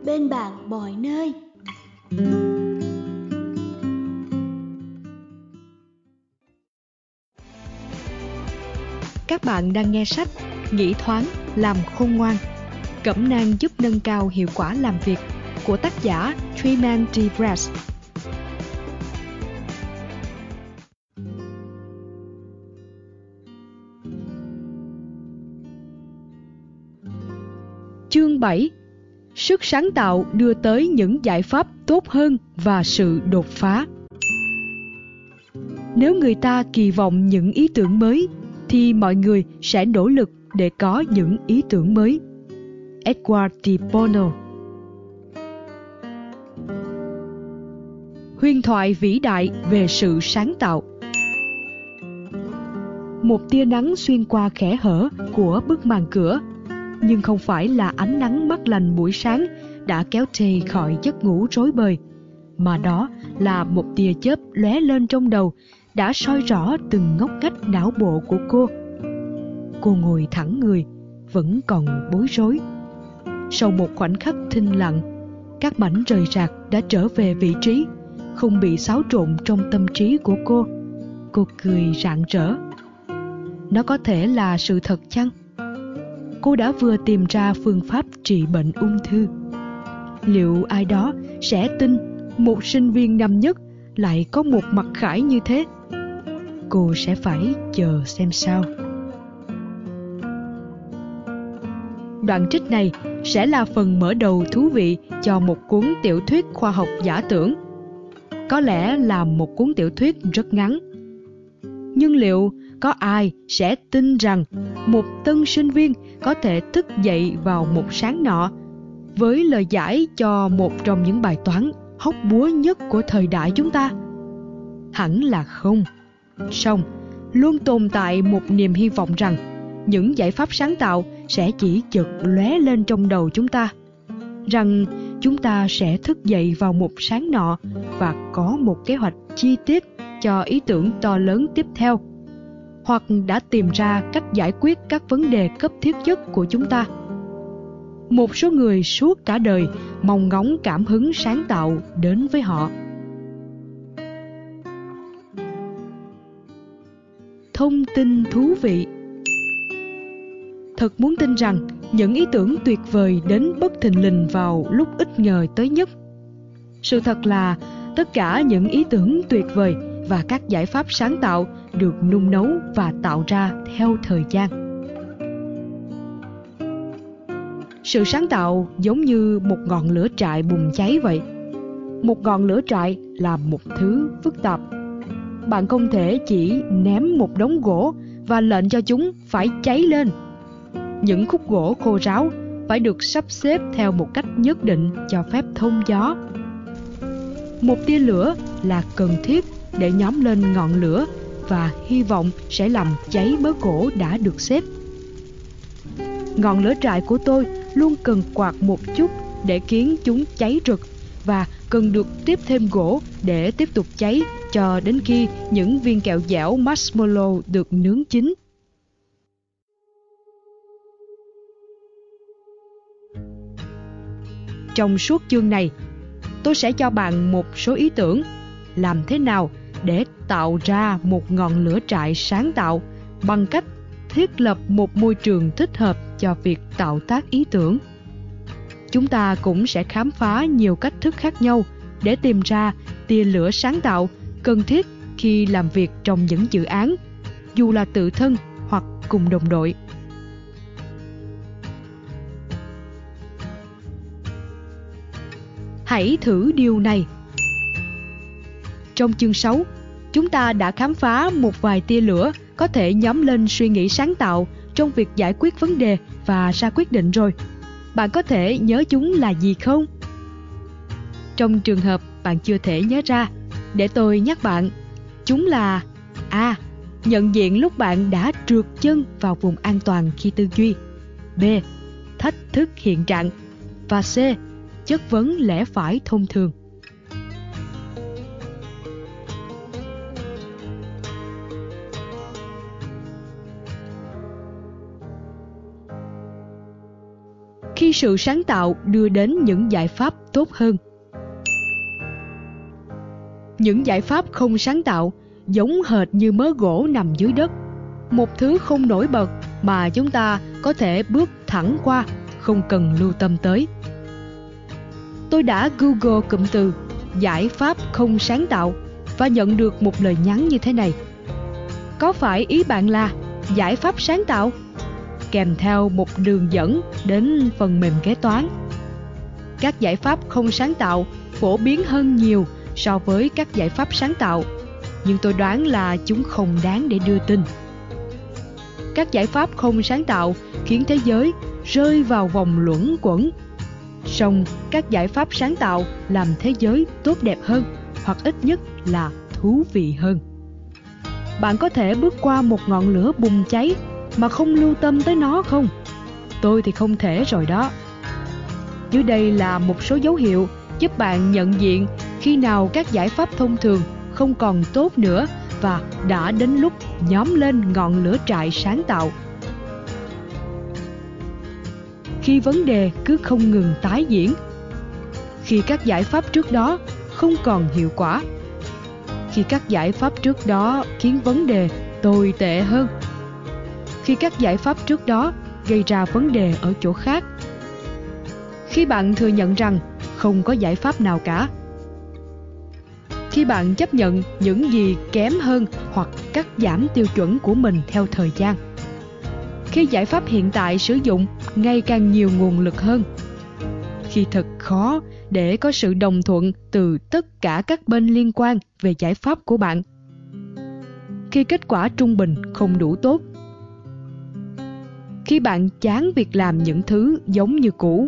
bên bạn mọi nơi. Các bạn đang nghe sách Nghĩ thoáng, làm khôn ngoan, cẩm nang giúp nâng cao hiệu quả làm việc của tác giả Truman D. Brass. Chương 7. Sức sáng tạo đưa tới những giải pháp tốt hơn và sự đột phá. Nếu người ta kỳ vọng những ý tưởng mới, thì mọi người sẽ nỗ lực để có những ý tưởng mới. Edward D. Bono. Huyền thoại vĩ đại về sự sáng tạo. Một tia nắng xuyên qua kẽ hở của bức màn cửa, nhưng không phải là ánh nắng mát lành buổi sáng đã kéo Tay khỏi giấc ngủ rối bời, mà đó là một tia chớp lóe lên trong đầu, đã soi rõ từng ngóc ngách não bộ của cô. Cô ngồi thẳng người, vẫn còn bối rối. Sau một khoảnh khắc thinh lặng, các mảnh rời rạc đã trở về vị trí, không bị xáo trộn trong tâm trí của cô. Cô cười rạng rỡ. Nó có thể là sự thật chăng? Cô đã vừa tìm ra phương pháp trị bệnh ung thư. Liệu ai đó sẽ tin một sinh viên năm nhất lại có một mặc khải như thế? Cô sẽ phải chờ xem sao. Đoạn trích này sẽ là phần mở đầu thú vị cho một cuốn tiểu thuyết khoa học giả tưởng. Có lẽ là một cuốn tiểu thuyết rất ngắn. Nhưng liệu có ai sẽ tin rằng một tân sinh viên có thể thức dậy vào một sáng nọ với lời giải cho một trong những bài toán hóc búa nhất của thời đại chúng ta? Hẳn là không. Song, luôn tồn tại một niềm hy vọng rằng những giải pháp sáng tạo sẽ chỉ chợt lóe lên trong đầu chúng ta, rằng chúng ta sẽ thức dậy vào một sáng nọ và có một kế hoạch chi tiết cho ý tưởng to lớn tiếp theo, hoặc đã tìm ra cách giải quyết các vấn đề cấp thiết nhất của chúng ta. Một số người suốt cả đời mong ngóng cảm hứng sáng tạo đến với họ. Thông tin thú vị. Thật muốn tin rằng những ý tưởng tuyệt vời đến bất thình lình vào lúc ít ngờ tới nhất. Sự thật là tất cả những ý tưởng tuyệt vời và các giải pháp sáng tạo được nung nấu và tạo ra theo thời gian. Sự sáng tạo giống như một ngọn lửa trại bùng cháy vậy. Một ngọn lửa trại là một thứ phức tạp. Bạn không thể chỉ ném một đống gỗ và lệnh cho chúng phải cháy lên. Những khúc gỗ khô ráo phải được sắp xếp theo một cách nhất định cho phép thông gió. Một tia lửa là cần thiết để nhóm lên ngọn lửa và hy vọng sẽ làm cháy mớ gỗ đã được xếp. Ngọn lửa trại của tôi luôn cần quạt một chút để khiến chúng cháy rực, và cần được tiếp thêm gỗ để tiếp tục cháy cho đến khi những viên kẹo dẻo marshmallow được nướng chín. Trong suốt chương này, tôi sẽ cho bạn một số ý tưởng làm thế nào để tạo ra một ngọn lửa trại sáng tạo bằng cách thiết lập một môi trường thích hợp cho việc tạo tác ý tưởng. Chúng ta cũng sẽ khám phá nhiều cách thức khác nhau để tìm ra tia lửa sáng tạo cần thiết khi làm việc trong những dự án, dù là tự thân hoặc cùng đồng đội. Hãy thử điều này. Trong chương 6, chúng ta đã khám phá một vài tia lửa có thể nhóm lên suy nghĩ sáng tạo trong việc giải quyết vấn đề và ra quyết định rồi. Bạn có thể nhớ chúng là gì không? Trong trường hợp bạn chưa thể nhớ ra, để tôi nhắc bạn. Chúng là A. Nhận diện lúc bạn đã trượt chân vào vùng an toàn khi tư duy. B. Thách thức hiện trạng. Và C. Chất vấn lẽ phải thông thường. khi sự sáng tạo đưa đến những giải pháp tốt hơn. Những giải pháp không sáng tạo giống hệt như mớ gỗ nằm dưới đất, một thứ không nổi bật mà chúng ta có thể bước thẳng qua, không cần lưu tâm tới. Tôi đã Google cụm từ giải pháp không sáng tạo và nhận được một lời nhắn như thế này: có phải ý bạn là giải pháp sáng tạo? Kèm theo một đường dẫn đến phần mềm kế toán. Các giải pháp không sáng tạo phổ biến hơn nhiều so với các giải pháp sáng tạo, nhưng tôi đoán là chúng không đáng để đưa tin. Các giải pháp không sáng tạo khiến thế giới rơi vào vòng luẩn quẩn. Song các giải pháp sáng tạo làm thế giới tốt đẹp hơn, hoặc ít nhất là thú vị hơn. Bạn có thể bước qua một ngọn lửa bùng cháy mà không lưu tâm tới nó không? Tôi thì không thể rồi đó. Dưới đây là một số dấu hiệu giúp bạn nhận diện khi nào các giải pháp thông thường không còn tốt nữa và đã đến lúc nhóm lên ngọn lửa trại sáng tạo. Khi vấn đề cứ không ngừng tái diễn, khi các giải pháp trước đó không còn hiệu quả, khi các giải pháp trước đó khiến vấn đề tồi tệ hơn, khi các giải pháp trước đó gây ra vấn đề ở chỗ khác, khi bạn thừa nhận rằng không có giải pháp nào cả, khi bạn chấp nhận những gì kém hơn hoặc cắt giảm tiêu chuẩn của mình theo thời gian, khi giải pháp hiện tại sử dụng ngày càng nhiều nguồn lực hơn, khi thật khó để có sự đồng thuận từ tất cả các bên liên quan về giải pháp của bạn, khi kết quả trung bình không đủ tốt, khi bạn chán việc làm những thứ giống như cũ.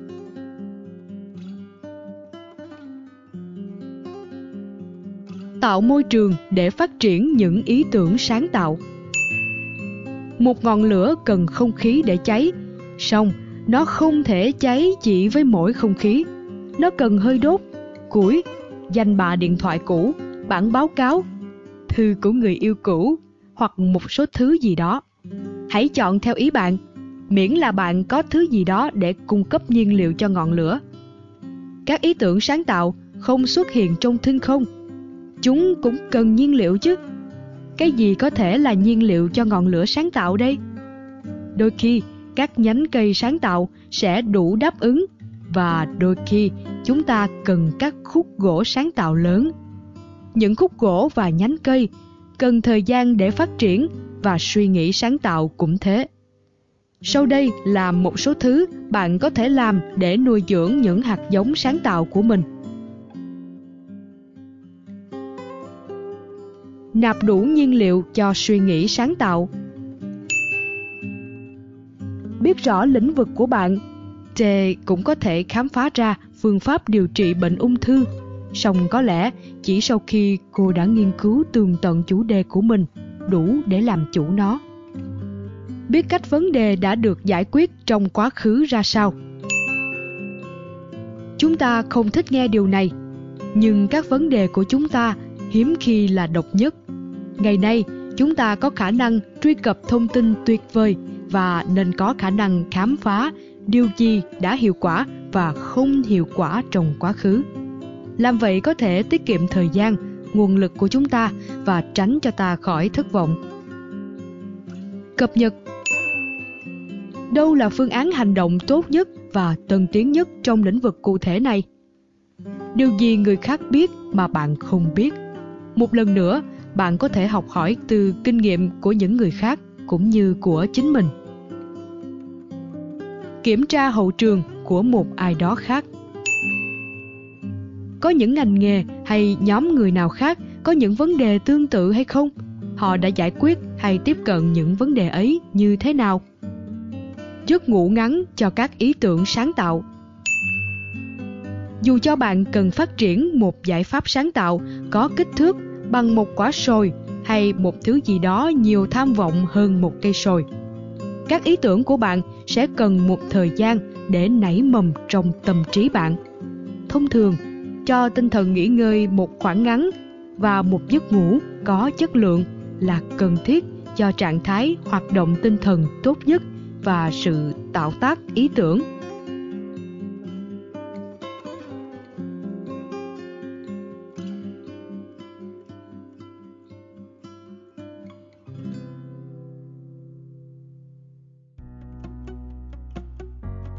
Tạo môi trường để phát triển những ý tưởng sáng tạo. Một ngọn lửa cần không khí để cháy, song nó không thể cháy chỉ với mỗi không khí. Nó cần hơi đốt, củi, danh bạ điện thoại cũ, bản báo cáo, thư của người yêu cũ hoặc một số thứ gì đó. Hãy chọn theo ý bạn, miễn là bạn có thứ gì đó để cung cấp nhiên liệu cho ngọn lửa. Các ý tưởng sáng tạo không xuất hiện trong thinh không. Chúng cũng cần nhiên liệu chứ. Cái gì có thể là nhiên liệu cho ngọn lửa sáng tạo đây? Đôi khi, các nhánh cây sáng tạo sẽ đủ đáp ứng, và đôi khi chúng ta cần các khúc gỗ sáng tạo lớn. Những khúc gỗ và nhánh cây cần thời gian để phát triển, và suy nghĩ sáng tạo cũng thế. Sau đây là một số thứ bạn có thể làm để nuôi dưỡng những hạt giống sáng tạo của mình. Nạp đủ nhiên liệu cho suy nghĩ sáng tạo. Biết rõ lĩnh vực của bạn, Tề cũng có thể khám phá ra phương pháp điều trị bệnh ung thư, song có lẽ chỉ sau khi cô đã nghiên cứu tường tận chủ đề của mình đủ để làm chủ nó. Biết cách vấn đề đã được giải quyết trong quá khứ ra sao. Chúng ta không thích nghe điều này, nhưng các vấn đề của chúng ta hiếm khi là độc nhất. Ngày nay, chúng ta có khả năng truy cập thông tin tuyệt vời và nên có khả năng khám phá điều gì đã hiệu quả và không hiệu quả trong quá khứ. Làm vậy có thể tiết kiệm thời gian, nguồn lực của chúng ta và tránh cho ta khỏi thất vọng. Cập nhật. Đâu là phương án hành động tốt nhất và tân tiến nhất trong lĩnh vực cụ thể này? Điều gì người khác biết mà bạn không biết? Một lần nữa, bạn có thể học hỏi từ kinh nghiệm của những người khác cũng như của chính mình. Kiểm tra hậu trường của một ai đó khác. Có những ngành nghề hay nhóm người nào khác có những vấn đề tương tự hay không? Họ đã giải quyết hay tiếp cận những vấn đề ấy như thế nào? Giấc ngủ ngắn cho các ý tưởng sáng tạo. Dù cho bạn cần phát triển một giải pháp sáng tạo có kích thước bằng một quả sồi hay một thứ gì đó nhiều tham vọng hơn một cây sồi, các ý tưởng của bạn sẽ cần một thời gian để nảy mầm trong tâm trí bạn. Thông thường, cho tinh thần nghỉ ngơi một khoảng ngắn và một giấc ngủ có chất lượng là cần thiết cho trạng thái hoạt động tinh thần tốt nhất và sự tạo tác ý tưởng.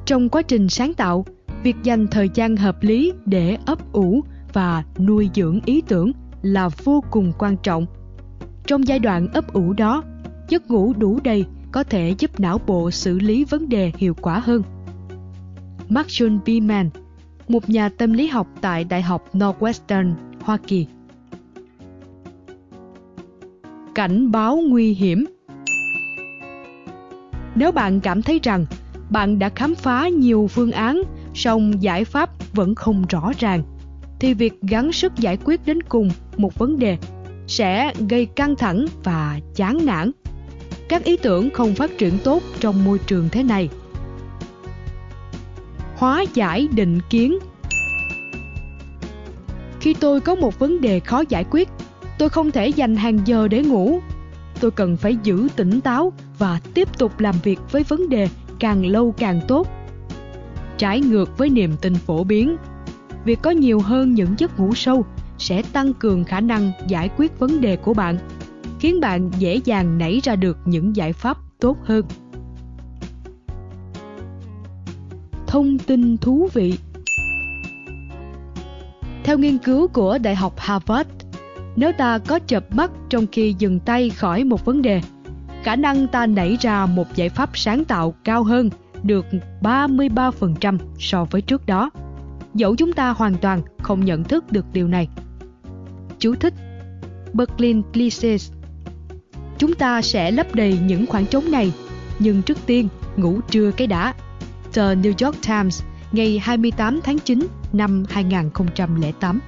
Trong quá trình sáng tạo, việc dành thời gian hợp lý để ấp ủ và nuôi dưỡng ý tưởng là vô cùng quan trọng. Trong giai đoạn ấp ủ đó, giấc ngủ đủ đầy có thể giúp não bộ xử lý vấn đề hiệu quả hơn. Marshall Beeman, một nhà tâm lý học tại Đại học Northwestern, Hoa Kỳ. Cảnh báo nguy hiểm. Nếu bạn cảm thấy rằng bạn đã khám phá nhiều phương án, song giải pháp vẫn không rõ ràng, thì việc gắng sức giải quyết đến cùng một vấn đề sẽ gây căng thẳng và chán nản. Các ý tưởng không phát triển tốt trong môi trường thế này. Hóa giải định kiến. Khi tôi có một vấn đề khó giải quyết, tôi không thể dành hàng giờ để ngủ. Tôi cần phải giữ tỉnh táo và tiếp tục làm việc với vấn đề càng lâu càng tốt. Trái ngược với niềm tin phổ biến, việc có nhiều hơn những giấc ngủ sâu sẽ tăng cường khả năng giải quyết vấn đề của bạn, khiến bạn dễ dàng nảy ra được những giải pháp tốt hơn. Thông tin thú vị. Theo nghiên cứu của Đại học Harvard, nếu ta có chợp mắt trong khi dừng tay khỏi một vấn đề, khả năng ta nảy ra một giải pháp sáng tạo cao hơn được 33% so với trước đó, dẫu chúng ta hoàn toàn không nhận thức được điều này. Chú thích: Berlin Clichés. Chúng ta sẽ lấp đầy những khoảng trống này, nhưng trước tiên ngủ trưa cái đã. The New York Times, ngày 28 tháng 9 năm 2008.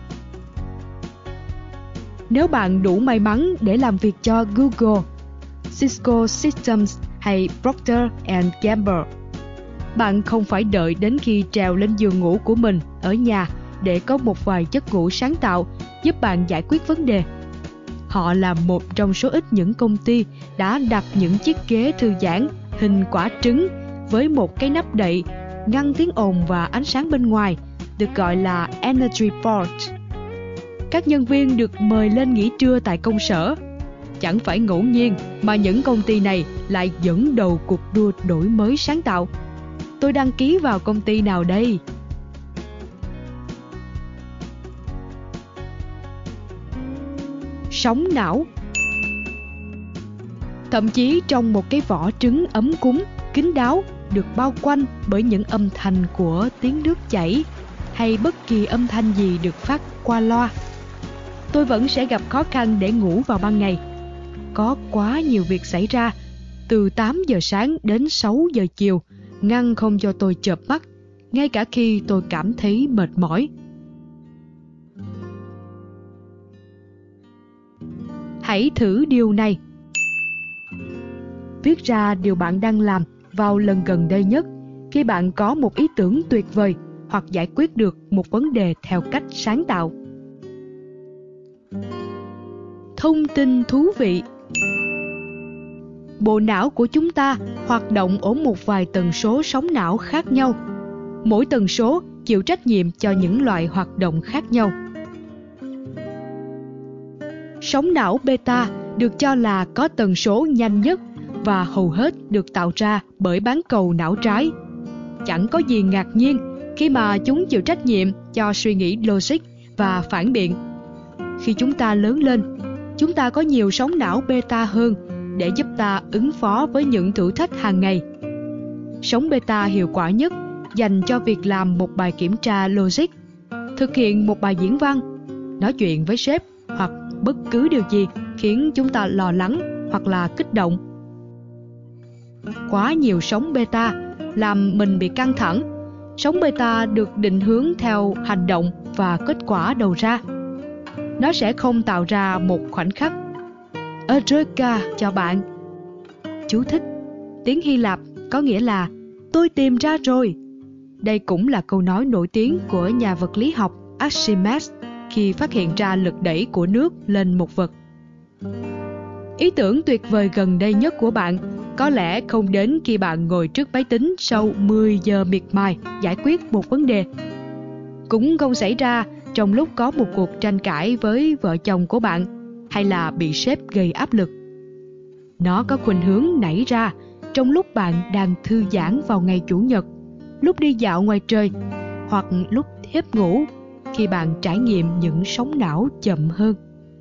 Nếu bạn đủ may mắn để làm việc cho Google, Cisco Systems hay Procter & Gamble, bạn không phải đợi đến khi trèo lên giường ngủ của mình ở nhà để có một vài giấc ngủ sáng tạo giúp bạn giải quyết vấn đề. Họ là một trong số ít những công ty đã đặt những chiếc ghế thư giãn hình quả trứng với một cái nắp đậy ngăn tiếng ồn và ánh sáng bên ngoài, được gọi là Energy Port. Các nhân viên được mời lên nghỉ trưa tại công sở. Chẳng phải ngẫu nhiên mà những công ty này lại dẫn đầu cuộc đua đổi mới sáng tạo. Tôi đăng ký vào công ty nào đây? Sóng não. Thậm chí trong một cái vỏ trứng ấm cúng, kín đáo, được bao quanh bởi những âm thanh của tiếng nước chảy hay bất kỳ âm thanh gì được phát qua loa, tôi vẫn sẽ gặp khó khăn để ngủ vào ban ngày. Có quá nhiều việc xảy ra, từ 8 giờ sáng đến 6 giờ chiều, ngăn không cho tôi chợp mắt, ngay cả khi tôi cảm thấy mệt mỏi. Hãy thử điều này. Viết ra điều bạn đang làm vào lần gần đây nhất khi bạn có một ý tưởng tuyệt vời hoặc giải quyết được một vấn đề theo cách sáng tạo. Thông tin thú vị. Bộ não của chúng ta hoạt động ở một vài tần số sóng não khác nhau. Mỗi tần số chịu trách nhiệm cho những loại hoạt động khác nhau. Sóng não beta được cho là có tần số nhanh nhất và hầu hết được tạo ra bởi bán cầu não trái. Chẳng có gì ngạc nhiên khi mà chúng chịu trách nhiệm cho suy nghĩ logic và phản biện. Khi chúng ta lớn lên, chúng ta có nhiều sóng não beta hơn để giúp ta ứng phó với những thử thách hàng ngày. Sóng beta hiệu quả nhất dành cho việc làm một bài kiểm tra logic, thực hiện một bài diễn văn, nói chuyện với sếp hoặc bất cứ điều gì khiến chúng ta lo lắng hoặc là kích động. Quá nhiều sóng beta làm mình bị căng thẳng. Sóng beta được định hướng theo hành động và kết quả đầu ra. Nó sẽ không tạo ra một khoảnh khắc Eureka cho bạn. Chú thích: tiếng Hy Lạp có nghĩa là tôi tìm ra rồi. Đây cũng là câu nói nổi tiếng của nhà vật lý học Archimedes khi phát hiện ra lực đẩy của nước lên một vật. Ý tưởng tuyệt vời gần đây nhất của bạn có lẽ không đến khi bạn ngồi trước máy tính sau 10 giờ miệt mài giải quyết một vấn đề. Cũng không xảy ra trong lúc có một cuộc tranh cãi với vợ chồng của bạn hay là bị sếp gây áp lực. Nó có khuynh hướng nảy ra trong lúc bạn đang thư giãn vào ngày Chủ nhật lúc đi dạo ngoài trời, hoặc lúc thiếp ngủ, khi bạn trải nghiệm những sóng não chậm hơn.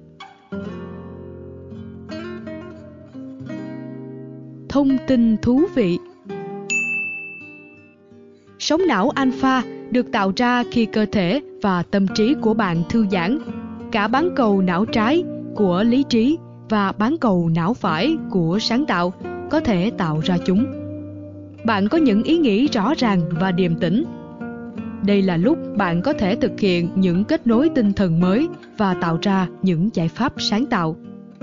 Thông tin thú vị. Sóng não alpha được tạo ra khi cơ thể và tâm trí của bạn thư giãn. Cả bán cầu não trái của lý trí và bán cầu não phải của sáng tạo có thể tạo ra chúng. Bạn có những ý nghĩ rõ ràng và điềm tĩnh. Đây là lúc bạn có thể thực hiện những kết nối tinh thần mới và tạo ra những giải pháp sáng tạo.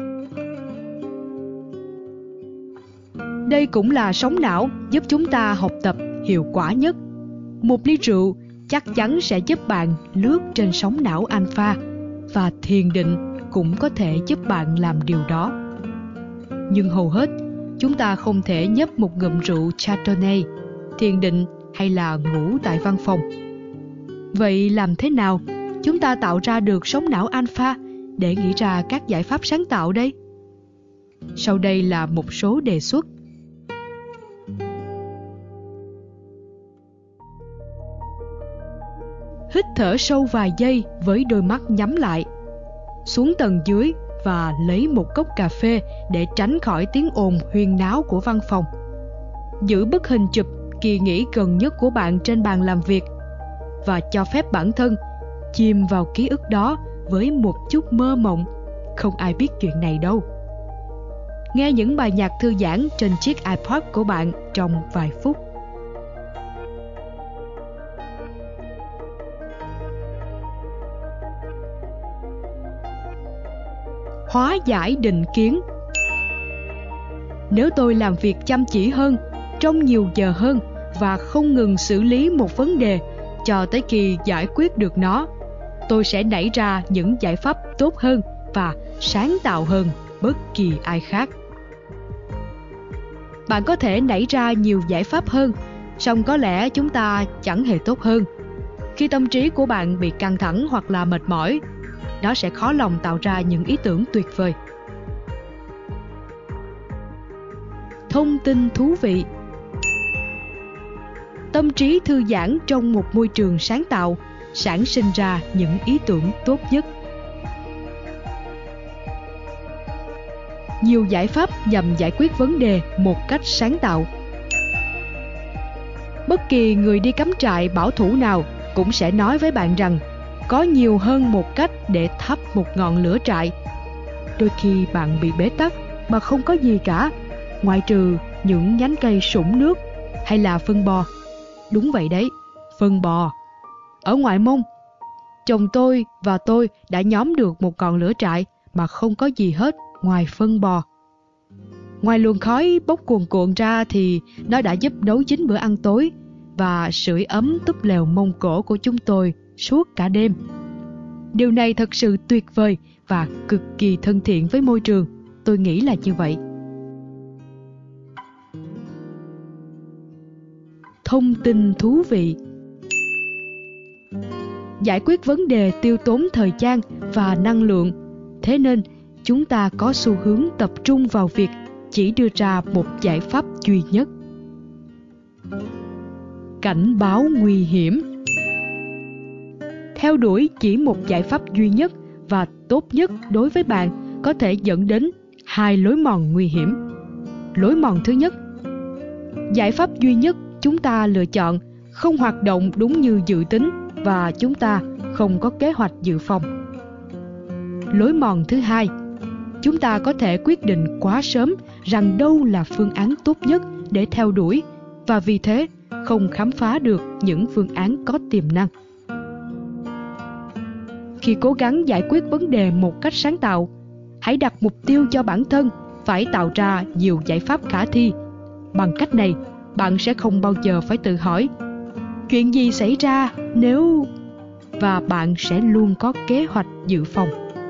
Đây cũng là sóng não giúp chúng ta học tập hiệu quả nhất. Một ly rượu chắc chắn sẽ giúp bạn lướt trên sóng não alpha, và thiền định cũng có thể giúp bạn làm điều đó. Nhưng hầu hết, chúng ta không thể nhấp một ngụm rượu Chardonnay, thiền định hay là ngủ tại văn phòng. Vậy làm thế nào chúng ta tạo ra được sóng não alpha để nghĩ ra các giải pháp sáng tạo đây? Sau đây là một số đề xuất. Hít thở sâu vài giây với đôi mắt nhắm lại. Xuống tầng dưới và lấy một cốc cà phê để tránh khỏi tiếng ồn huyên náo của văn phòng. Giữ bức hình chụp kỳ nghỉ gần nhất của bạn trên bàn làm việc và cho phép bản thân chìm vào ký ức đó với một chút mơ mộng. Không ai biết chuyện này đâu. Nghe những bài nhạc thư giãn trên chiếc iPod của bạn trong vài phút. Hóa giải định kiến. Nếu tôi làm việc chăm chỉ hơn, trong nhiều giờ hơn và không ngừng xử lý một vấn đề cho tới khi giải quyết được nó, tôi sẽ nảy ra những giải pháp tốt hơn và sáng tạo hơn bất kỳ ai khác. Bạn có thể nảy ra nhiều giải pháp hơn, song có lẽ chúng ta chẳng hề tốt hơn. Khi tâm trí của bạn bị căng thẳng hoặc là mệt mỏi, nó sẽ khó lòng tạo ra những ý tưởng tuyệt vời. Thông tin thú vị. Tâm trí thư giãn trong một môi trường sáng tạo sản sinh ra những ý tưởng tốt nhất. Nhiều giải pháp nhằm giải quyết vấn đề một cách sáng tạo. Bất kỳ người đi cắm trại bảo thủ nào cũng sẽ nói với bạn rằng có nhiều hơn một cách để thắp một ngọn lửa trại. Đôi khi bạn bị bế tắc mà không có gì cả, ngoại trừ những nhánh cây sũng nước hay là phân bò. Đúng vậy đấy, phân bò. Ở ngoại mông, chồng tôi và tôi đã nhóm được một ngọn lửa trại mà không có gì hết ngoài phân bò. Ngoài luồng khói bốc cuồn cuộn ra thì nó đã giúp nấu chín bữa ăn tối và sưởi ấm túp lều mông cổ của chúng tôi suốt cả đêm. Điều này thật sự tuyệt vời và cực kỳ thân thiện với môi trường. Tôi nghĩ là như vậy. Thông tin thú vị. Giải quyết vấn đề tiêu tốn thời gian và năng lượng, thế nên chúng ta có xu hướng tập trung vào việc chỉ đưa ra một giải pháp duy nhất. Cảnh báo nguy hiểm. Theo đuổi chỉ một giải pháp duy nhất và tốt nhất đối với bạn có thể dẫn đến hai lối mòn nguy hiểm. Lối mòn thứ nhất, giải pháp duy nhất chúng ta lựa chọn không hoạt động đúng như dự tính và chúng ta không có kế hoạch dự phòng. Lối mòn thứ hai, chúng ta có thể quyết định quá sớm rằng đâu là phương án tốt nhất để theo đuổi và vì thế không khám phá được những phương án có tiềm năng. Khi cố gắng giải quyết vấn đề một cách sáng tạo, hãy đặt mục tiêu cho bản thân phải tạo ra nhiều giải pháp khả thi. Bằng cách này, bạn sẽ không bao giờ phải tự hỏi chuyện gì xảy ra nếu... và bạn sẽ luôn có kế hoạch dự phòng.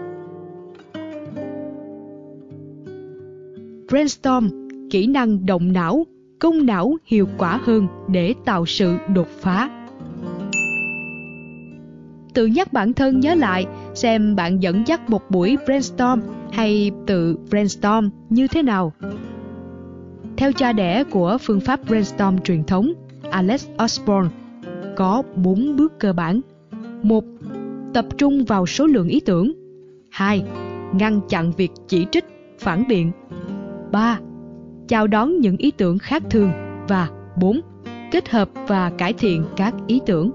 Brainstorm, kỹ năng động não, công não hiệu quả hơn để tạo sự đột phá. Tự nhắc bản thân nhớ lại xem bạn dẫn dắt một buổi brainstorm hay tự brainstorm như thế nào. Theo cha đẻ của phương pháp brainstorm truyền thống, Alex Osborne có 4 bước cơ bản. 1. Tập trung vào số lượng ý tưởng. 2. Ngăn chặn việc chỉ trích, phản biện. 3. Chào đón những ý tưởng khác thường. Và 4. Kết hợp và cải thiện các ý tưởng.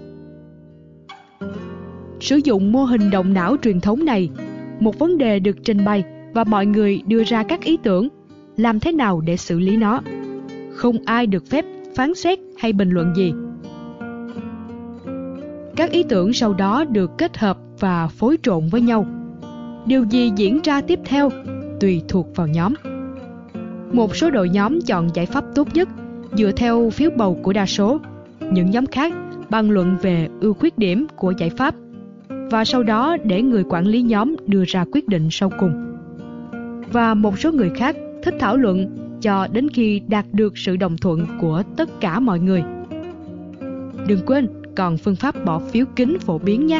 Sử dụng mô hình động não truyền thống này, một vấn đề được trình bày và mọi người đưa ra các ý tưởng, làm thế nào để xử lý nó. Không ai được phép phán xét hay bình luận gì. Các ý tưởng sau đó được kết hợp và phối trộn với nhau. Điều gì diễn ra tiếp theo tùy thuộc vào nhóm. Một số đội nhóm chọn giải pháp tốt nhất dựa theo phiếu bầu của đa số. Những nhóm khác bàn luận về ưu khuyết điểm của giải pháp và sau đó để người quản lý nhóm đưa ra quyết định sau cùng. Và một số người khác thích thảo luận cho đến khi đạt được sự đồng thuận của tất cả mọi người. Đừng quên còn phương pháp bỏ phiếu kín phổ biến nha.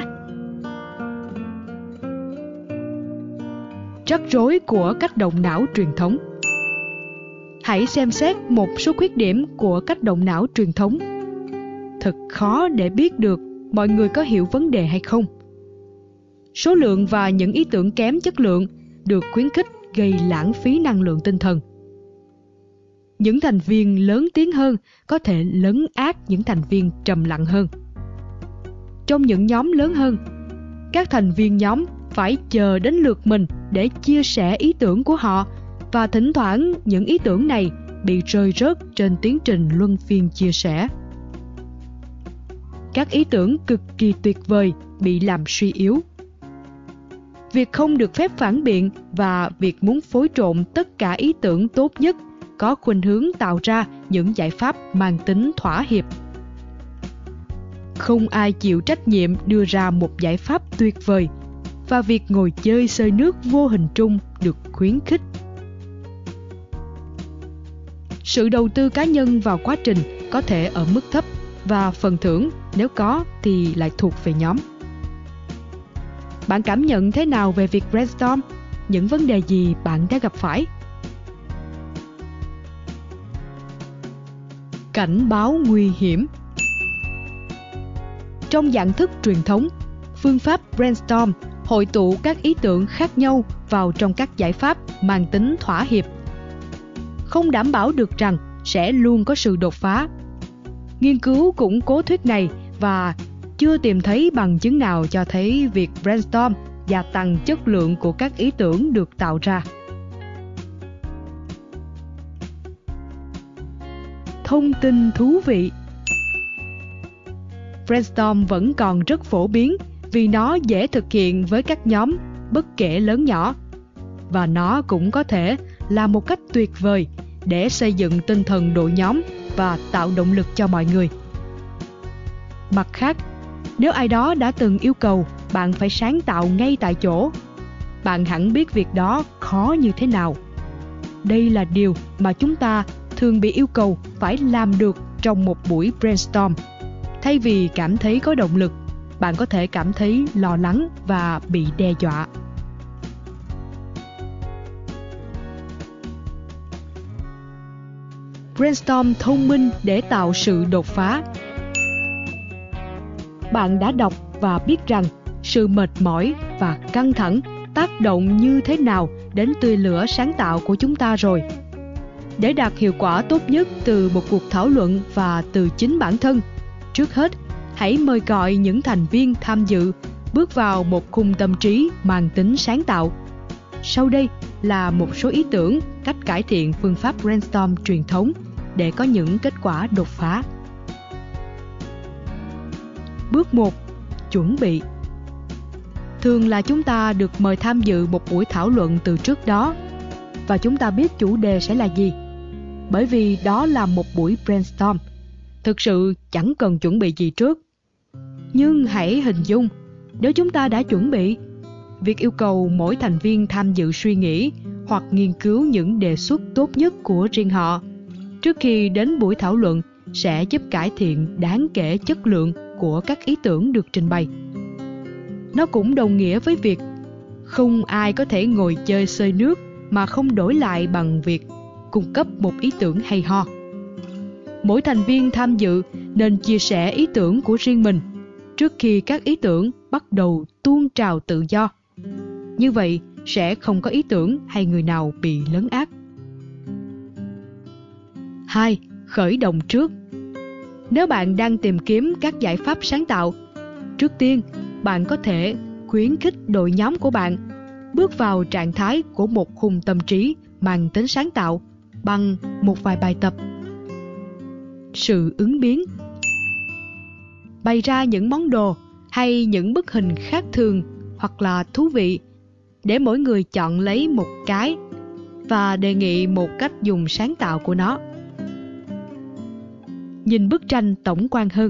Rắc rối của cách động não truyền thống. Hãy xem xét một số khuyết điểm của cách động não truyền thống. Thật khó để biết được mọi người có hiểu vấn đề hay không. Số lượng và những ý tưởng kém chất lượng được khuyến khích gây lãng phí năng lượng tinh thần. Những thành viên lớn tiếng hơn có thể lấn át những thành viên trầm lặng hơn. Trong những nhóm lớn hơn, các thành viên nhóm phải chờ đến lượt mình để chia sẻ ý tưởng của họ, và thỉnh thoảng những ý tưởng này bị rơi rớt trên tiến trình luân phiên chia sẻ. Các ý tưởng cực kỳ tuyệt vời bị làm suy yếu. Việc không được phép phản biện và việc muốn phối trộn tất cả ý tưởng tốt nhất có khuynh hướng tạo ra những giải pháp mang tính thỏa hiệp. Không ai chịu trách nhiệm đưa ra một giải pháp tuyệt vời, và việc ngồi chơi xơi nước vô hình trung được khuyến khích. Sự đầu tư cá nhân vào quá trình có thể ở mức thấp, và phần thưởng nếu có thì lại thuộc về nhóm. Bạn cảm nhận thế nào về việc brainstorm? Những vấn đề gì bạn đã gặp phải? Cảnh báo nguy hiểm. Trong dạng thức truyền thống, phương pháp brainstorm hội tụ các ý tưởng khác nhau vào trong các giải pháp mang tính thỏa hiệp. Không đảm bảo được rằng sẽ luôn có sự đột phá. Nghiên cứu củng cố thuyết này và chưa tìm thấy bằng chứng nào cho thấy việc brainstorm gia tăng chất lượng của các ý tưởng được tạo ra. Thông tin thú vị. Brainstorm vẫn còn rất phổ biến vì nó dễ thực hiện với các nhóm bất kể lớn nhỏ, và nó cũng có thể là một cách tuyệt vời để xây dựng tinh thần đội nhóm và tạo động lực cho mọi người. Mặt khác, nếu ai đó đã từng yêu cầu bạn phải sáng tạo ngay tại chỗ, bạn hẳn biết việc đó khó như thế nào. Đây là điều mà chúng ta thường bị yêu cầu phải làm được trong một buổi brainstorm. Thay vì cảm thấy có động lực, bạn có thể cảm thấy lo lắng và bị đe dọa. Brainstorm thông minh để tạo sự đột phá. Bạn đã đọc và biết rằng sự mệt mỏi và căng thẳng tác động như thế nào đến tươi lửa sáng tạo của chúng ta rồi. Để đạt hiệu quả tốt nhất từ một cuộc thảo luận và từ chính bản thân, trước hết, hãy mời gọi những thành viên tham dự bước vào một khung tâm trí mang tính sáng tạo. Sau đây là một số ý tưởng cách cải thiện phương pháp brainstorm truyền thống để có những kết quả đột phá. Bước 1. Chuẩn bị. Thường là chúng ta được mời tham dự một buổi thảo luận từ trước đó, và chúng ta biết chủ đề sẽ là gì, bởi vì đó là một buổi brainstorm. Thực sự chẳng cần chuẩn bị gì trước. Nhưng hãy hình dung, nếu chúng ta đã chuẩn bị, việc yêu cầu mỗi thành viên tham dự suy nghĩ hoặc nghiên cứu những đề xuất tốt nhất của riêng họ trước khi đến buổi thảo luận sẽ giúp cải thiện đáng kể chất lượng của các ý tưởng được trình bày. Nó cũng đồng nghĩa với việc không ai có thể ngồi chơi xơi nước mà không đổi lại bằng việc cung cấp một ý tưởng hay ho. Mỗi thành viên tham dự nên chia sẻ ý tưởng của riêng mình trước khi các ý tưởng bắt đầu tuôn trào tự do. Như vậy sẽ không có ý tưởng hay người nào bị lấn át. 2. Khởi động trước. Nếu bạn đang tìm kiếm các giải pháp sáng tạo, trước tiên bạn có thể khuyến khích đội nhóm của bạn bước vào trạng thái của một khung tâm trí mang tính sáng tạo bằng một vài bài tập. Sự ứng biến. Bày ra những món đồ hay những bức hình khác thường hoặc là thú vị để mỗi người chọn lấy một cái và đề nghị một cách dùng sáng tạo của nó. Nhìn bức tranh tổng quan hơn.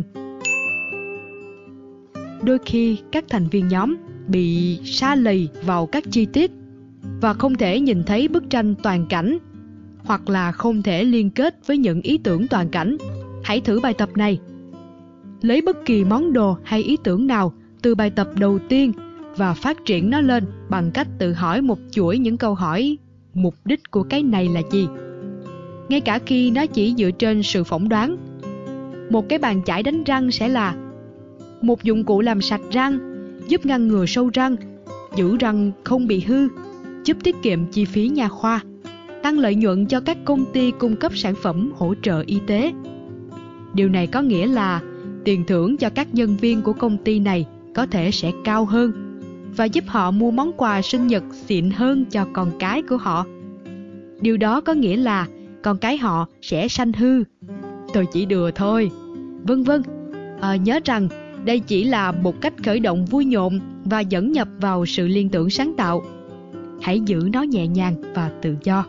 Đôi khi các thành viên nhóm bị sa lầy vào các chi tiết và không thể nhìn thấy bức tranh toàn cảnh, hoặc là không thể liên kết với những ý tưởng toàn cảnh. Hãy thử bài tập này. Lấy bất kỳ món đồ hay ý tưởng nào từ bài tập đầu tiên và phát triển nó lên bằng cách tự hỏi một chuỗi những câu hỏi: mục đích của cái này là gì? Ngay cả khi nó chỉ dựa trên sự phỏng đoán. Một cái bàn chải đánh răng sẽ là một dụng cụ làm sạch răng, giúp ngăn ngừa sâu răng, giữ răng không bị hư, giúp tiết kiệm chi phí nha khoa, tăng lợi nhuận cho các công ty cung cấp sản phẩm hỗ trợ y tế. Điều này có nghĩa là tiền thưởng cho các nhân viên của công ty này có thể sẽ cao hơn và giúp họ mua món quà sinh nhật xịn hơn cho con cái của họ. Điều đó có nghĩa là con cái họ sẽ sanh hư. Tôi chỉ đùa thôi. Vân vân. Nhớ rằng đây chỉ là một cách khởi động vui nhộn và dẫn nhập vào sự liên tưởng sáng tạo. Hãy giữ nó nhẹ nhàng và tự do.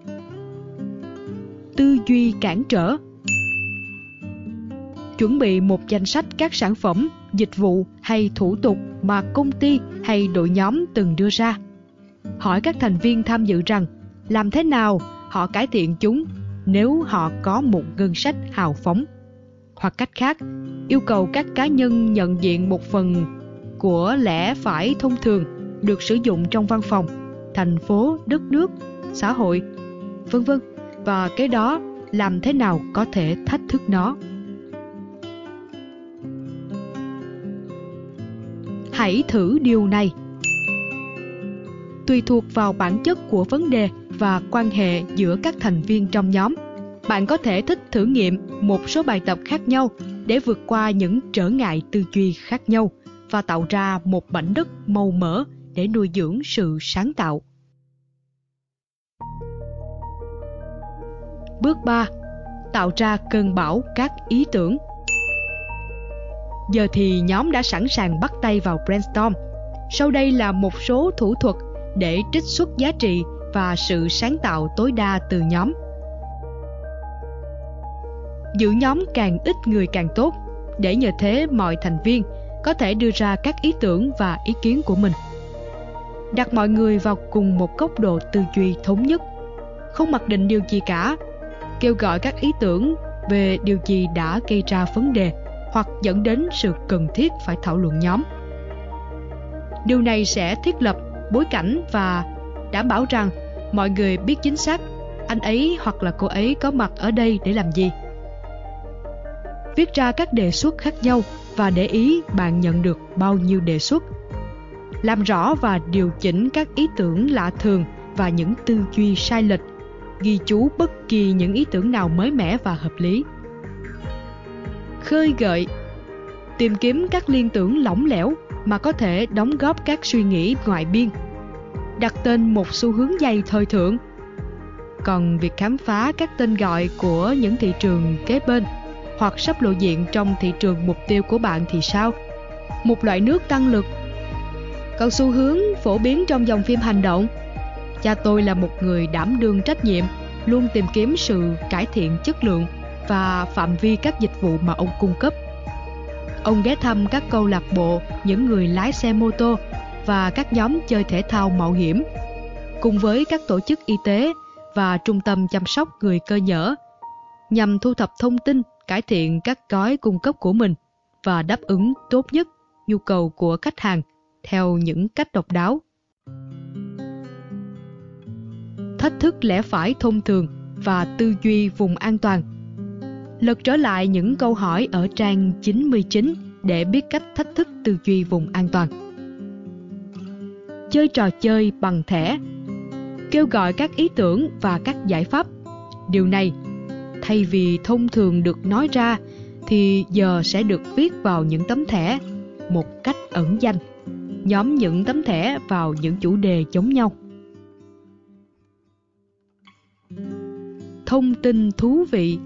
Tư duy cản trở. Chuẩn bị một danh sách các sản phẩm, dịch vụ hay thủ tục mà công ty hay đội nhóm từng đưa ra. Hỏi các thành viên tham dự rằng làm thế nào họ cải thiện chúng nếu họ có một ngân sách hào phóng. Hoặc cách khác, yêu cầu các cá nhân nhận diện một phần của lẽ phải thông thường được sử dụng trong văn phòng, thành phố, đất nước, xã hội, vân vân, và cái đó làm thế nào có thể thách thức nó. Hãy thử điều này. Tùy thuộc vào bản chất của vấn đề và quan hệ giữa các thành viên trong nhóm, bạn có thể thích thử nghiệm một số bài tập khác nhau để vượt qua những trở ngại tư duy khác nhau và tạo ra một mảnh đất màu mỡ để nuôi dưỡng sự sáng tạo. Bước 3. Tạo ra cơn bão các ý tưởng. Giờ thì nhóm đã sẵn sàng bắt tay vào brainstorm. Sau đây là một số thủ thuật để trích xuất giá trị và sự sáng tạo tối đa từ nhóm. Giữ nhóm càng ít người càng tốt, để nhờ thế mọi thành viên có thể đưa ra các ý tưởng và ý kiến của mình. Đặt mọi người vào cùng một góc độ tư duy thống nhất, không mặc định điều gì cả, kêu gọi các ý tưởng về điều gì đã gây ra vấn đề hoặc dẫn đến sự cần thiết phải thảo luận nhóm. Điều này sẽ thiết lập bối cảnh và đảm bảo rằng mọi người biết chính xác anh ấy hoặc là cô ấy có mặt ở đây để làm gì. Viết ra các đề xuất khác nhau và để ý bạn nhận được bao nhiêu đề xuất. Làm rõ và điều chỉnh các ý tưởng lạ thường và những tư duy sai lệch. Ghi chú bất kỳ những ý tưởng nào mới mẻ và hợp lý. Khơi gợi. Tìm kiếm các liên tưởng lỏng lẻo mà có thể đóng góp các suy nghĩ ngoại biên. Đặt tên một xu hướng dày thời thượng. Còn việc khám phá các tên gọi của những thị trường kế bên hoặc sắp lộ diện trong thị trường mục tiêu của bạn thì sao? Một loại nước tăng lực. Còn xu hướng phổ biến trong dòng phim hành động. Cha tôi là một người đảm đương trách nhiệm, luôn tìm kiếm sự cải thiện chất lượng và phạm vi các dịch vụ mà ông cung cấp. Ông ghé thăm các câu lạc bộ những người lái xe mô tô và các nhóm chơi thể thao mạo hiểm, cùng với các tổ chức y tế và trung tâm chăm sóc người cơ nhở, nhằm thu thập thông tin, cải thiện các gói cung cấp của mình và đáp ứng tốt nhất nhu cầu của khách hàng theo những cách độc đáo. Thách thức lẽ phải thông thường và tư duy vùng an toàn. Lật trở lại những câu hỏi ở trang 99 để biết cách thách thức tư duy vùng an toàn. Chơi trò chơi bằng thẻ. Kêu gọi các ý tưởng và các giải pháp. Điều này, thay vì thông thường được nói ra, thì giờ sẽ được viết vào những tấm thẻ một cách ẩn danh. Nhóm những tấm thẻ vào những chủ đề giống nhau. Thông tin thú vị.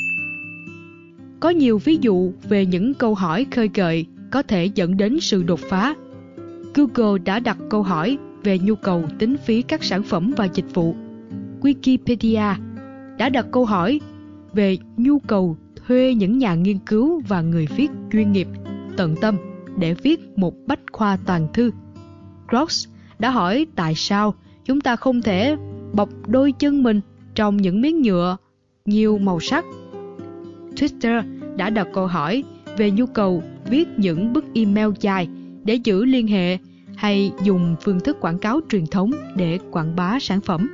Có nhiều ví dụ về những câu hỏi khơi gợi có thể dẫn đến sự đột phá. Google đã đặt câu hỏi về nhu cầu tính phí các sản phẩm và dịch vụ. Wikipedia đã đặt câu hỏi về nhu cầu thuê những nhà nghiên cứu và người viết chuyên nghiệp, tận tâm để viết một bách khoa toàn thư. Crocs đã hỏi tại sao chúng ta không thể bọc đôi chân mình trong những miếng nhựa nhiều màu sắc. Twitter đã đặt câu hỏi về nhu cầu viết những bức email dài để giữ liên hệ hay dùng phương thức quảng cáo truyền thống để quảng bá sản phẩm.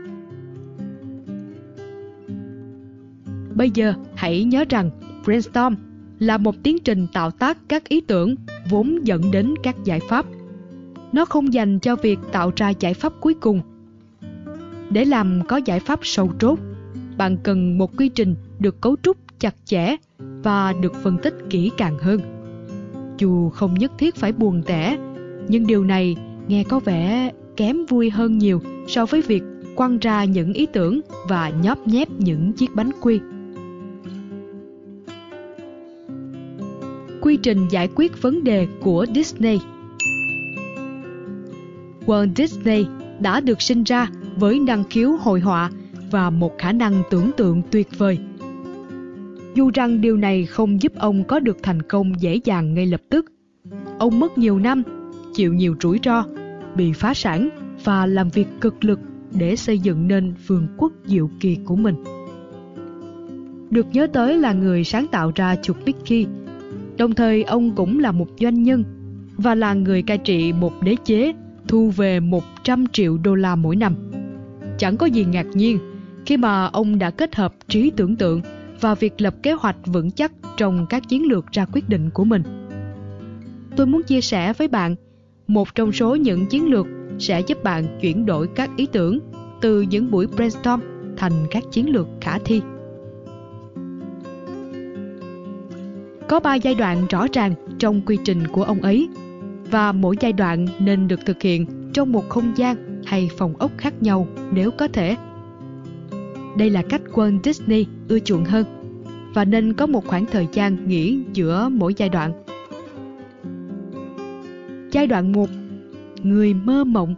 Bây giờ hãy nhớ rằng brainstorm là một tiến trình tạo tác các ý tưởng vốn dẫn đến các giải pháp. Nó không dành cho việc tạo ra giải pháp cuối cùng. Để làm có giải pháp sâu rốt, bạn cần một quy trình được cấu trúc chặt chẽ và được phân tích kỹ càng hơn. Dù không nhất thiết phải buồn tẻ, nhưng điều này nghe có vẻ kém vui hơn nhiều so với việc quăng ra những ý tưởng và nhóp nhép những chiếc bánh quy. Quy trình giải quyết vấn đề của Disney. Walt Disney đã được sinh ra với năng khiếu hội họa và một khả năng tưởng tượng tuyệt vời. Dù rằng điều này không giúp ông có được thành công dễ dàng ngay lập tức, ông mất nhiều năm, chịu nhiều rủi ro, bị phá sản và làm việc cực lực để xây dựng nên vương quốc diệu kỳ của mình. Được nhớ tới là người sáng tạo ra chuột Mickey, đồng thời ông cũng là một doanh nhân và là người cai trị một đế chế thu về 100 triệu đô la mỗi năm. Chẳng có gì ngạc nhiên khi mà ông đã kết hợp trí tưởng tượng và việc lập kế hoạch vững chắc trong các chiến lược ra quyết định của mình. Tôi muốn chia sẻ với bạn một trong số những chiến lược sẽ giúp bạn chuyển đổi các ý tưởng từ những buổi brainstorm thành các chiến lược khả thi. Có 3 giai đoạn rõ ràng trong quy trình của ông ấy, và mỗi giai đoạn nên được thực hiện trong một không gian hay phòng ốc khác nhau nếu có thể. Đây là cách Walt Disney ưa chuộng hơn, và nên có một khoảng thời gian nghỉ giữa mỗi giai đoạn. Giai đoạn 1. Người mơ mộng.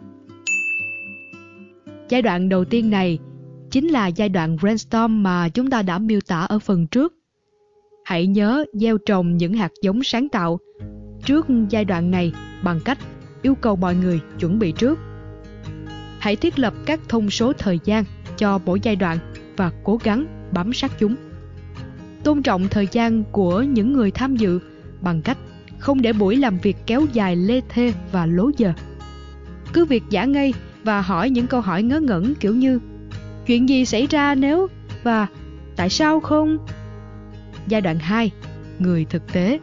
Giai đoạn đầu tiên này chính là giai đoạn brainstorm mà chúng ta đã miêu tả ở phần trước. Hãy nhớ gieo trồng những hạt giống sáng tạo trước giai đoạn này bằng cách yêu cầu mọi người chuẩn bị trước. Hãy thiết lập các thông số thời gian cho mỗi giai đoạn và cố gắng bám sát chúng. Tôn trọng thời gian của những người tham dự bằng cách không để buổi làm việc kéo dài lê thê và lố giờ. Cứ việc giả ngây và hỏi những câu hỏi ngớ ngẩn kiểu như chuyện gì xảy ra nếu và tại sao không? Giai đoạn 2. Người thực tế.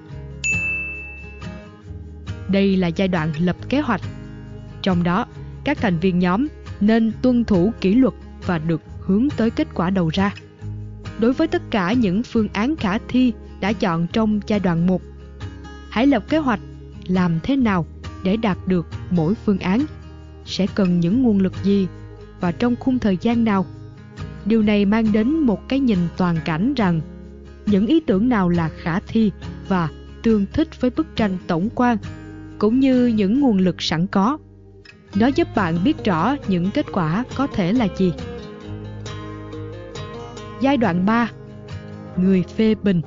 Đây là giai đoạn lập kế hoạch. Trong đó, các thành viên nhóm nên tuân thủ kỷ luật và được hướng tới kết quả đầu ra. Đối với tất cả những phương án khả thi đã chọn trong giai đoạn 1, hãy lập kế hoạch làm thế nào để đạt được mỗi phương án, sẽ cần những nguồn lực gì và trong khung thời gian nào. Điều này mang đến một cái nhìn toàn cảnh rằng những ý tưởng nào là khả thi và tương thích với bức tranh tổng quan, cũng như những nguồn lực sẵn có. Nó giúp bạn biết rõ những kết quả có thể là gì. Giai đoạn 3. Người phê bình.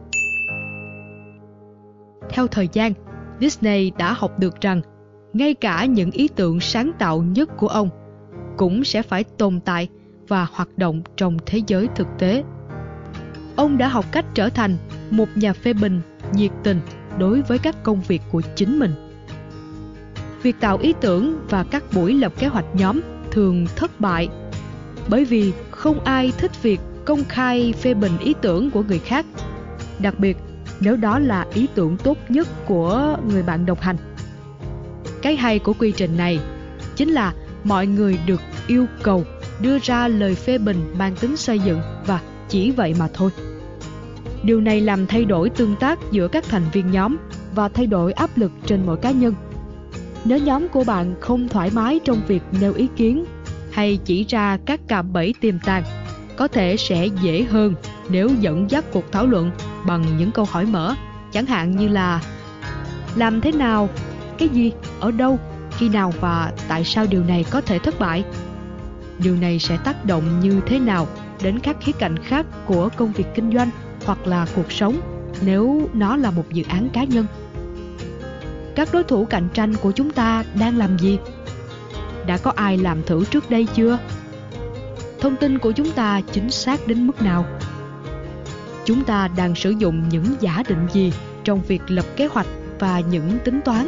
Theo thời gian, Disney đã học được rằng ngay cả những ý tưởng sáng tạo nhất của ông cũng sẽ phải tồn tại và hoạt động trong thế giới thực tế. Ông đã học cách trở thành một nhà phê bình nhiệt tình đối với các công việc của chính mình. Việc tạo ý tưởng và các buổi lập kế hoạch nhóm thường thất bại bởi vì không ai thích việc công khai phê bình ý tưởng của người khác, đặc biệt nếu đó là ý tưởng tốt nhất của người bạn đồng hành. Cái hay của quy trình này chính là mọi người được yêu cầu đưa ra lời phê bình mang tính xây dựng và chỉ vậy mà thôi. Điều này làm thay đổi tương tác giữa các thành viên nhóm và thay đổi áp lực trên mỗi cá nhân. Nếu nhóm của bạn không thoải mái trong việc nêu ý kiến hay chỉ ra các cạm bẫy tiềm tàng, có thể sẽ dễ hơn nếu dẫn dắt cuộc thảo luận bằng những câu hỏi mở, chẳng hạn như là: làm thế nào, cái gì, ở đâu, khi nào và tại sao điều này có thể thất bại? Điều này sẽ tác động như thế nào đến các khía cạnh khác của công việc kinh doanh hoặc là cuộc sống nếu nó là một dự án cá nhân? Các đối thủ cạnh tranh của chúng ta đang làm gì? Đã có ai làm thử trước đây chưa? Thông tin của chúng ta chính xác đến mức nào? Chúng ta đang sử dụng những giả định gì trong việc lập kế hoạch và những tính toán?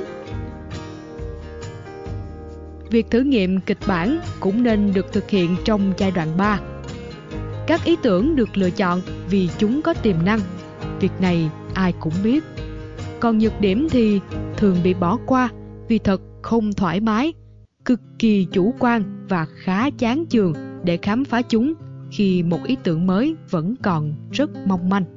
Việc thử nghiệm kịch bản cũng nên được thực hiện trong giai đoạn 3. Các ý tưởng được lựa chọn vì chúng có tiềm năng. Việc này ai cũng biết. Còn nhược điểm thì thường bị bỏ qua vì thật không thoải mái, cực kỳ chủ quan và khá chán chường để khám phá chúng khi một ý tưởng mới vẫn còn rất mong manh.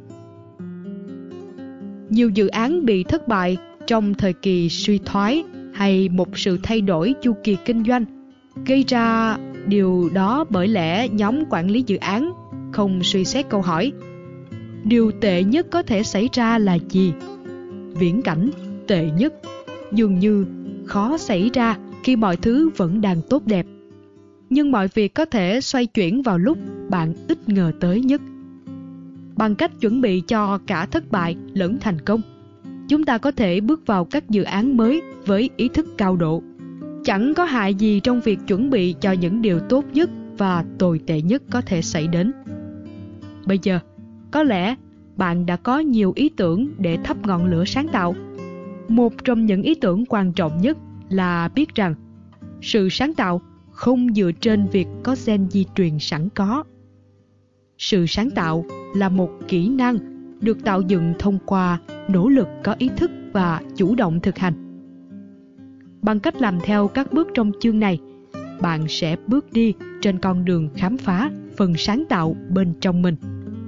Nhiều dự án bị thất bại trong thời kỳ suy thoái hay một sự thay đổi chu kỳ kinh doanh, gây ra điều đó bởi lẽ nhóm quản lý dự án không suy xét câu hỏi: điều tệ nhất có thể xảy ra là gì? Viễn cảnh tệ nhất dường như khó xảy ra khi mọi thứ vẫn đang tốt đẹp. Nhưng mọi việc có thể xoay chuyển vào lúc bạn ít ngờ tới nhất. Bằng cách chuẩn bị cho cả thất bại lẫn thành công, chúng ta có thể bước vào các dự án mới với ý thức cao độ. Chẳng có hại gì trong việc chuẩn bị cho những điều tốt nhất và tồi tệ nhất có thể xảy đến. Bây giờ, có lẽ bạn đã có nhiều ý tưởng để thắp ngọn lửa sáng tạo. Một trong những ý tưởng quan trọng nhất là biết rằng sự sáng tạo không dựa trên việc có gen di truyền sẵn có. Sự sáng tạo là một kỹ năng được tạo dựng thông qua nỗ lực có ý thức và chủ động thực hành. Bằng cách làm theo các bước trong chương này, bạn sẽ bước đi trên con đường khám phá phần sáng tạo bên trong mình.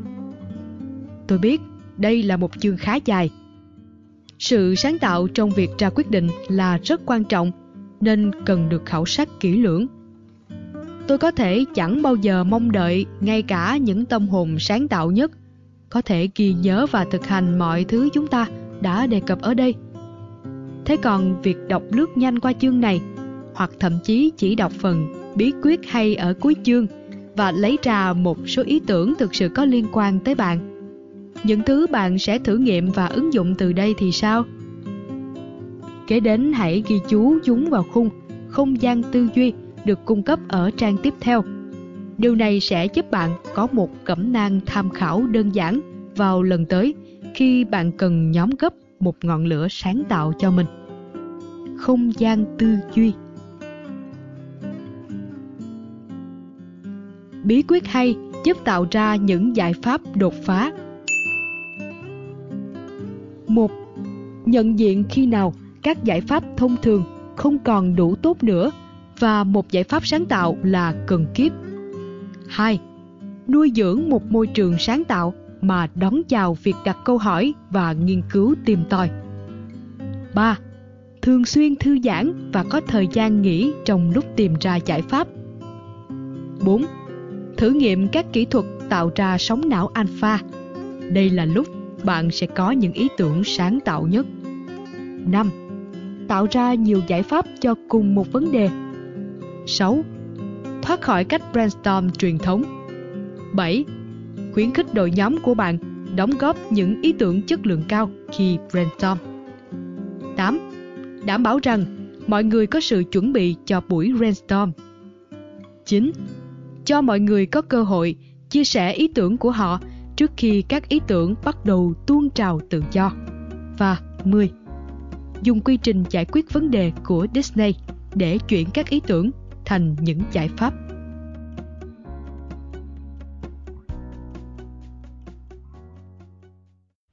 Tôi biết đây là một chương khá dài. Sự sáng tạo trong việc ra quyết định là rất quan trọng, nên cần được khảo sát kỹ lưỡng. Tôi có thể chẳng bao giờ mong đợi ngay cả những tâm hồn sáng tạo nhất có thể ghi nhớ và thực hành mọi thứ chúng ta đã đề cập ở đây. Thế còn việc đọc lướt nhanh qua chương này, hoặc thậm chí chỉ đọc phần bí quyết hay ở cuối chương và lấy ra một số ý tưởng thực sự có liên quan tới bạn, những thứ bạn sẽ thử nghiệm và ứng dụng từ đây thì sao? Kế đến hãy ghi chú chúng vào khung không gian tư duy được cung cấp ở trang tiếp theo. Điều này sẽ giúp bạn có một cẩm nang tham khảo đơn giản vào lần tới khi bạn cần nhóm gấp một ngọn lửa sáng tạo cho mình. Không gian tư duy. Bí quyết hay giúp tạo ra những giải pháp đột phá. 1. Nhận diện khi nào các giải pháp thông thường không còn đủ tốt nữa và một giải pháp sáng tạo là cần kiếp. 2. Nuôi dưỡng một môi trường sáng tạo mà đón chào việc đặt câu hỏi và nghiên cứu tìm tòi. 3. Thường xuyên thư giãn và có thời gian nghỉ trong lúc tìm ra giải pháp. 4. Thử nghiệm các kỹ thuật tạo ra sóng não alpha. Đây là lúc bạn sẽ có những ý tưởng sáng tạo nhất. 5. Tạo ra nhiều giải pháp cho cùng một vấn đề. 6. Thoát khỏi cách brainstorm truyền thống. 7. Khuyến khích đội nhóm của bạn đóng góp những ý tưởng chất lượng cao khi brainstorm. 8. Đảm bảo rằng mọi người có sự chuẩn bị cho buổi brainstorm. 9. Cho mọi người có cơ hội chia sẻ ý tưởng của họ trước khi các ý tưởng bắt đầu tuôn trào tự do. Và 10. Dùng quy trình giải quyết vấn đề của Disney để chuyển các ý tưởng thành những giải pháp.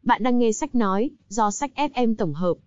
Bạn đang nghe sách nói, do Sách FM tổng hợp.